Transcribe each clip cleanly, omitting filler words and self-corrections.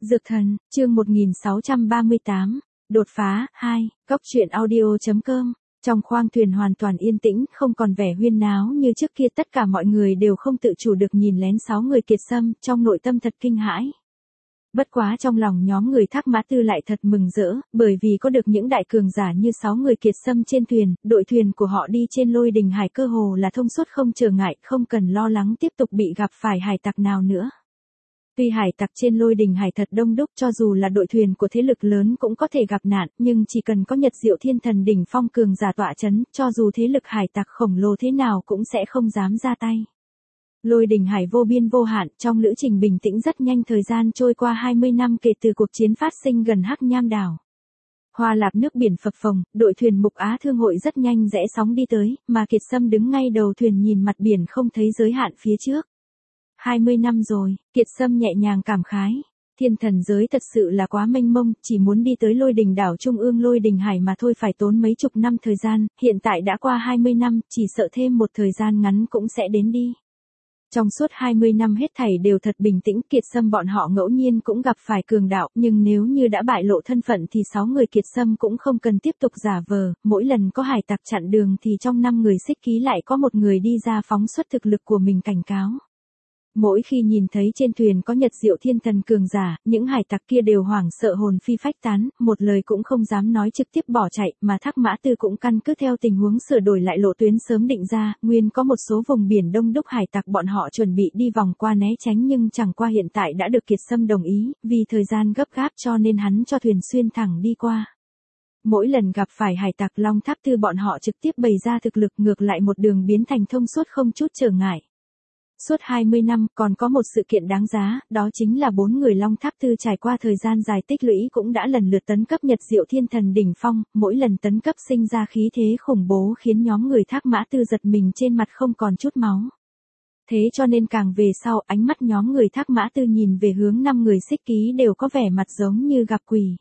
Dược thần, chương 1638, đột phá, 2, Cóc truyện audio.com. Trong khoang thuyền hoàn toàn yên tĩnh, không còn vẻ huyên náo như trước kia, tất cả mọi người đều không tự chủ được nhìn lén 6 người Kiệt Sâm, trong nội tâm thật kinh hãi. Bất quá trong lòng nhóm người Thác Mã Tư lại thật mừng rỡ, bởi vì có được những đại cường giả như 6 người Kiệt Sâm trên thuyền, đội thuyền của họ đi trên Lôi Đình Hải cơ hồ là thông suốt không trở ngại, không cần lo lắng tiếp tục bị gặp phải hải tặc nào nữa. Tuy hải tặc trên Lôi Đình Hải thật đông đúc, cho dù là đội thuyền của thế lực lớn cũng có thể gặp nạn, nhưng chỉ cần có Nhật Diệu Thiên Thần đỉnh phong cường giả tọa chấn, cho dù thế lực hải tặc khổng lồ thế nào cũng sẽ không dám ra tay. Lôi Đình Hải vô biên vô hạn, trong lữ trình bình tĩnh rất nhanh, thời gian trôi qua 20 năm kể từ cuộc chiến phát sinh gần Hắc Nham đảo. Hoa Lạp nước biển phập phồng, đội thuyền Mục Á Thương hội rất nhanh rẽ sóng đi tới, mà Kiệt Sâm đứng ngay đầu thuyền nhìn mặt biển không thấy giới hạn phía trước. 20 năm rồi, Kiệt Sâm nhẹ nhàng cảm khái. Thiên thần giới thật sự là quá mênh mông, chỉ muốn đi tới Lôi Đình đảo trung ương Lôi Đình Hải mà thôi phải tốn mấy chục năm thời gian, hiện tại đã qua 20 năm, chỉ sợ thêm một thời gian ngắn cũng sẽ đến đi. Trong suốt 20 năm hết thảy đều thật bình tĩnh, Kiệt Sâm bọn họ ngẫu nhiên cũng gặp phải cường đạo, nhưng nếu như đã bại lộ thân phận thì 6 người Kiệt Sâm cũng không cần tiếp tục giả vờ, mỗi lần có hải tặc chặn đường thì trong 5 người xích ký lại có một người đi ra phóng xuất thực lực của mình cảnh cáo. Mỗi khi nhìn thấy trên thuyền có Nhật Diệu Thiên Thần cường giả, những hải tặc kia đều hoảng sợ hồn phi phách tán, một lời cũng không dám nói trực tiếp bỏ chạy, mà Thác Mã Tư cũng căn cứ theo tình huống sửa đổi lại lộ tuyến sớm định ra, nguyên có một số vùng biển đông đúc hải tặc bọn họ chuẩn bị đi vòng qua né tránh nhưng chẳng qua hiện tại đã được Kiệt Sâm đồng ý, vì thời gian gấp gáp cho nên hắn cho thuyền xuyên thẳng đi qua. Mỗi lần gặp phải hải tặc Long Tháp Tư bọn họ trực tiếp bày ra thực lực ngược lại một đường biến thành thông suốt không chút trở ngại. Suốt 20 năm còn có một sự kiện đáng giá, đó chính là 4 người Long Tháp Tư trải qua thời gian dài tích lũy cũng đã lần lượt tấn cấp Nhật Diệu Thiên Thần đỉnh phong, mỗi lần tấn cấp sinh ra khí thế khủng bố khiến nhóm người Thác Mã Tư giật mình trên mặt không còn chút máu. Thế cho nên càng về sau ánh mắt nhóm người Thác Mã Tư nhìn về hướng 5 người xích ký đều có vẻ mặt giống như gặp quỷ.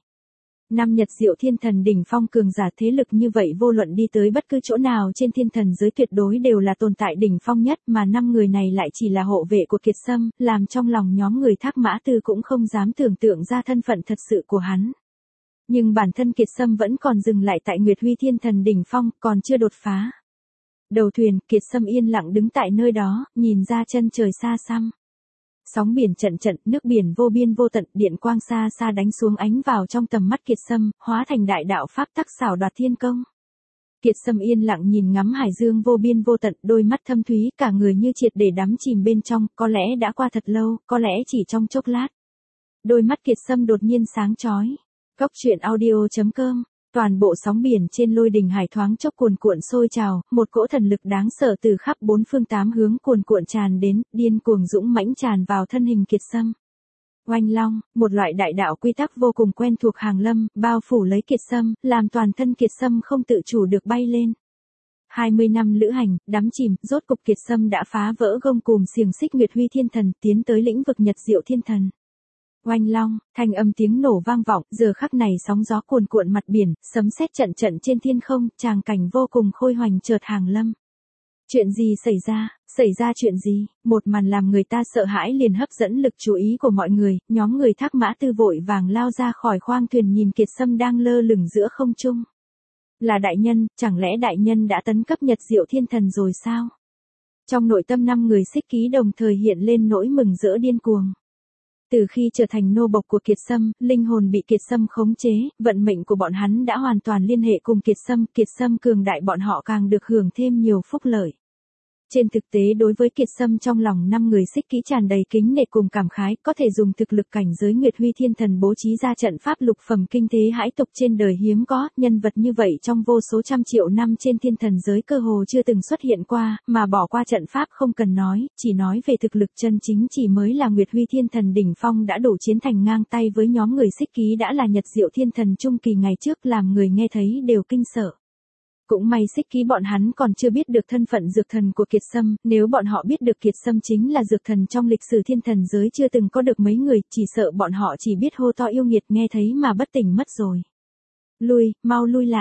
5 Nhật Diệu Thiên Thần đỉnh phong cường giả thế lực như vậy vô luận đi tới bất cứ chỗ nào trên thiên thần giới tuyệt đối đều là tồn tại đỉnh phong nhất, mà 5 người này lại chỉ là hộ vệ của Kiệt Sâm, làm trong lòng nhóm người Thác Mã Tư cũng không dám tưởng tượng ra thân phận thật sự của hắn. Nhưng bản thân Kiệt Sâm vẫn còn dừng lại tại Nguyệt Huy Thiên Thần đỉnh phong, còn chưa đột phá. Đầu thuyền, Kiệt Sâm yên lặng đứng tại nơi đó, nhìn ra chân trời xa xăm. Sóng biển trận trận, nước biển vô biên vô tận, điện quang xa xa đánh xuống ánh vào trong tầm mắt Kiệt Sâm, hóa thành đại đạo pháp tắc xảo đoạt thiên công. Kiệt Sâm yên lặng nhìn ngắm hải dương vô biên vô tận, đôi mắt thâm thúy, cả người như triệt để đắm chìm bên trong, có lẽ đã qua thật lâu, có lẽ chỉ trong chốc lát. Đôi mắt Kiệt Sâm đột nhiên sáng chói. Cóc truyện audio.com. Toàn bộ sóng biển trên Lôi Đình Hải thoáng chốc cuồn cuộn sôi trào, một cỗ thần lực đáng sợ từ khắp bốn phương tám hướng cuồn cuộn tràn đến, điên cuồng dũng mãnh tràn vào thân hình Kiệt Sâm. Oanh long, một loại đại đạo quy tắc vô cùng quen thuộc hàng lâm, bao phủ lấy Kiệt Sâm, làm toàn thân Kiệt Sâm không tự chủ được bay lên. 20 năm lữ hành, đắm chìm, rốt cục Kiệt Sâm đã phá vỡ gông cùm xiềng xích Nguyệt Huy Thiên Thần, tiến tới lĩnh vực Nhật Diệu Thiên Thần. Oanh long, thanh âm tiếng nổ vang vọng, giờ khắc này sóng gió cuồn cuộn mặt biển, sấm sét trận trận trên thiên không, tràng cảnh vô cùng khôi hoành chợt hàng lâm. Chuyện gì xảy ra chuyện gì, một màn làm người ta sợ hãi liền hấp dẫn lực chú ý của mọi người, nhóm người Thác Mã Tư vội vàng lao ra khỏi khoang thuyền nhìn Kiệt Sâm đang lơ lửng giữa không trung. Là đại nhân, chẳng lẽ đại nhân đã tấn cấp Nhật Diệu Thiên Thần rồi sao? Trong nội tâm 5 người xích ký đồng thời hiện lên nỗi mừng rỡ điên cuồng. Từ khi trở thành nô bộc của Kiệt Sâm, linh hồn bị Kiệt Sâm khống chế, vận mệnh của bọn hắn đã hoàn toàn liên hệ cùng Kiệt Sâm cường đại bọn họ càng được hưởng thêm nhiều phúc lợi. Trên thực tế đối với Kiệt Sâm trong lòng 5 người xích ký tràn đầy kính nể cùng cảm khái, có thể dùng thực lực cảnh giới Nguyệt Huy Thiên Thần bố trí ra trận pháp lục phẩm kinh thế hãi tục trên đời hiếm có, nhân vật như vậy trong vô số trăm triệu năm trên thiên thần giới cơ hồ chưa từng xuất hiện qua, mà bỏ qua trận pháp không cần nói, chỉ nói về thực lực chân chính chỉ mới là Nguyệt Huy Thiên Thần đỉnh phong đã đủ chiến thành ngang tay với nhóm người xích ký đã là Nhật Diệu Thiên Thần trung kỳ ngày trước, làm người nghe thấy đều kinh sợ. Cũng may xích ký bọn hắn còn chưa biết được thân phận dược thần của Kiệt Sâm, nếu bọn họ biết được Kiệt Sâm chính là dược thần trong lịch sử thiên thần giới chưa từng có được mấy người, chỉ sợ bọn họ chỉ biết hô to yêu nghiệt nghe thấy mà bất tỉnh mất rồi. Mau lui lại.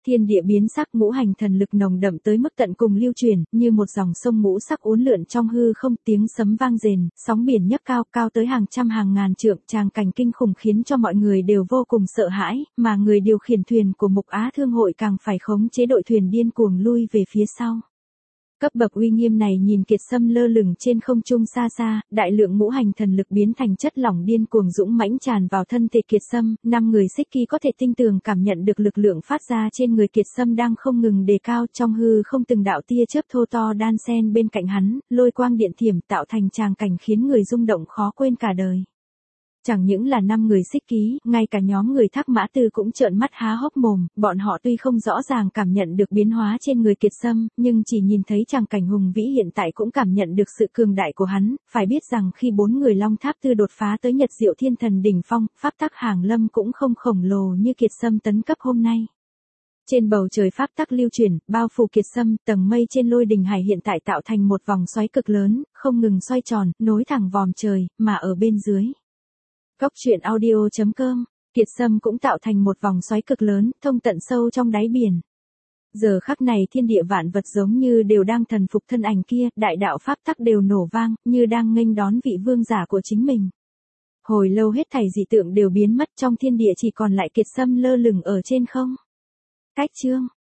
Thiên địa biến sắc, ngũ hành thần lực nồng đậm tới mức tận cùng lưu truyền, như một dòng sông ngũ sắc uốn lượn trong hư không, tiếng sấm vang rền, sóng biển nhấc cao, cao tới hàng trăm hàng ngàn trượng, tràng cảnh kinh khủng khiến cho mọi người đều vô cùng sợ hãi, mà người điều khiển thuyền của Mục Á Thương hội càng phải khống chế đội thuyền điên cuồng lui về phía sau. Cấp bậc uy nghiêm này nhìn Kiệt Sâm lơ lửng trên không trung xa xa, đại lượng ngũ hành thần lực biến thành chất lỏng điên cuồng dũng mãnh tràn vào thân thể Kiệt Sâm, 5 người Xích Kỳ có thể tinh tường cảm nhận được lực lượng phát ra trên người Kiệt Sâm đang không ngừng đề cao, trong hư không từng đạo tia chớp thô to đan xen bên cạnh hắn, lôi quang điện thiểm tạo thành tràng cảnh khiến người rung động khó quên cả đời. Chẳng những là 5 người Xích Ký, ngay cả nhóm người Thác Mã Tư cũng trợn mắt há hốc mồm, bọn họ tuy không rõ ràng cảm nhận được biến hóa trên người Kiệt Sâm, nhưng chỉ nhìn thấy tràng cảnh hùng vĩ hiện tại cũng cảm nhận được sự cường đại của hắn, phải biết rằng khi 4 người Long Tháp Tư đột phá tới Nhật Diệu Thiên Thần đỉnh phong, pháp tắc hàng lâm cũng không khổng lồ như Kiệt Sâm tấn cấp hôm nay. Trên bầu trời pháp tắc lưu chuyển, bao phủ Kiệt Sâm, tầng mây trên Lôi Đình Hải hiện tại tạo thành một vòng xoáy cực lớn, không ngừng xoay tròn, nối thẳng vòm trời, mà ở bên dưới. Góc truyện audio.com, Kiệt Sâm cũng tạo thành một vòng xoáy cực lớn, thông tận sâu trong đáy biển. Giờ khắc này thiên địa vạn vật giống như đều đang thần phục thân ảnh kia, đại đạo pháp tắc đều nổ vang, như đang nghênh đón vị vương giả của chính mình. Hồi lâu hết thảy dị tượng đều biến mất, trong thiên địa chỉ còn lại Kiệt Sâm lơ lửng ở trên không. Cách chương